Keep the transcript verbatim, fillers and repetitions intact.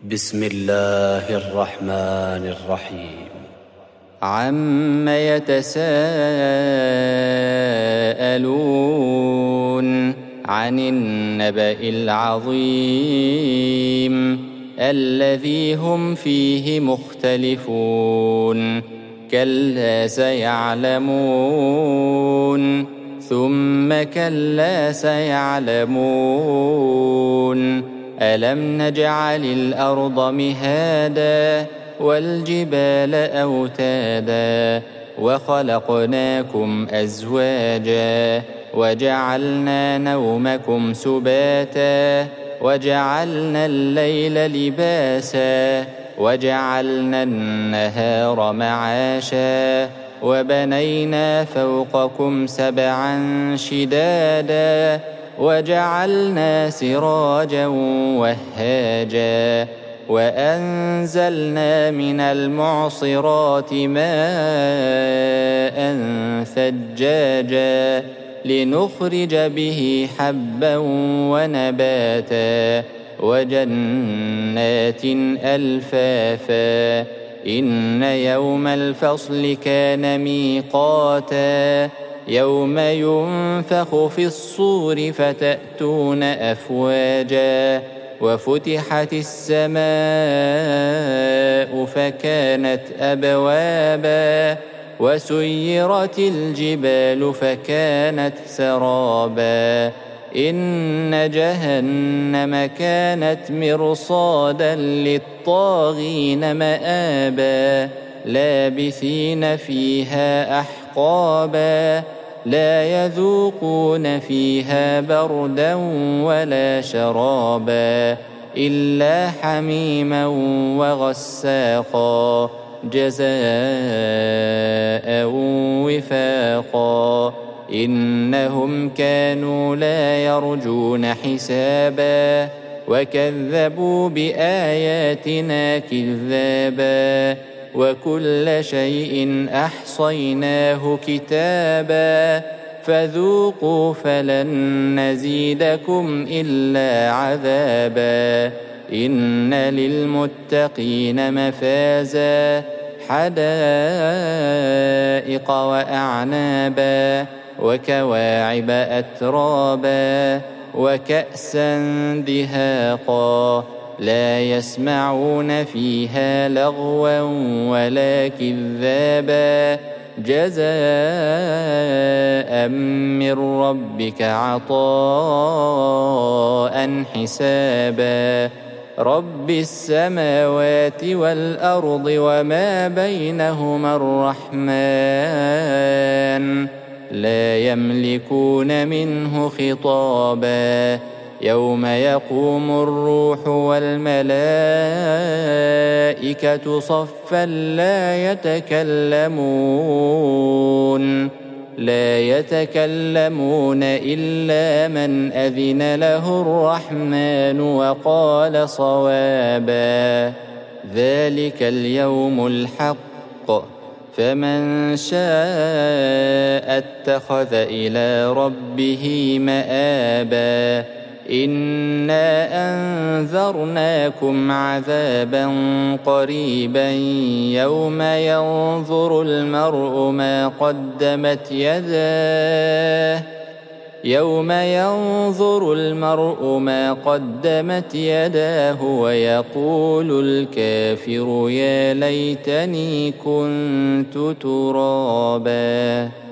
بسم الله الرحمن الرحيم. عم يتساءلون عن النبأ العظيم الذي هم فيه مختلفون كلا سيعلمون ثم كلا سيعلمون ألم نجعل الأرض مهادا والجبال أوتادا وخلقناكم أزواجا وجعلنا نومكم سباتا وجعلنا الليل لباسا وجعلنا النهار معاشا وبنينا فوقكم سبعا شدادا وجعلنا سراجا وهاجا وأنزلنا من المعصرات ماء ثجاجا لنخرج به حبا ونباتا وجنات ألفافا إن يوم الفصل كان ميقاتا يوم ينفخ في الصور فتأتون أفواجا وفتحت السماء فكانت أبوابا وسيرت الجبال فكانت سرابا إن جهنم كانت مرصادا للطاغين مآبا لابثين فيها أحقابا لا يذوقون فيها بردا ولا شرابا إلا حميما وغساقا جزاء وفاقا إنهم كانوا لا يرجون حسابا وكذبوا بآياتنا كذابا وكل شيء أحصيناه كتابا فذوقوا فلن نزيدكم إلا عذابا إن للمتقين مفازا حدائق وأعنابا وكواعب أترابا وكأسا دهاقا لا يسمعون فيها لغوا ولا كذابا جزاء من ربك عطاء حسابا رب السماوات والأرض وما بينهما الرحمن لا يملكون منه خطابا يوم يقوم الروح والملائكة صفا لا يتكلمون لا يتكلمون إلا من أذن له الرحمن وقال صوابا ذلك اليوم الحق فمن شاء اتخذ إلى ربه مآبا إنا أنذرناكم عذابا قريبا يوم ينظر المرء ما قدمت يداه يوم ينظر المرء ما قدمت يداه ويقول الكافر يا ليتني كنت ترابا.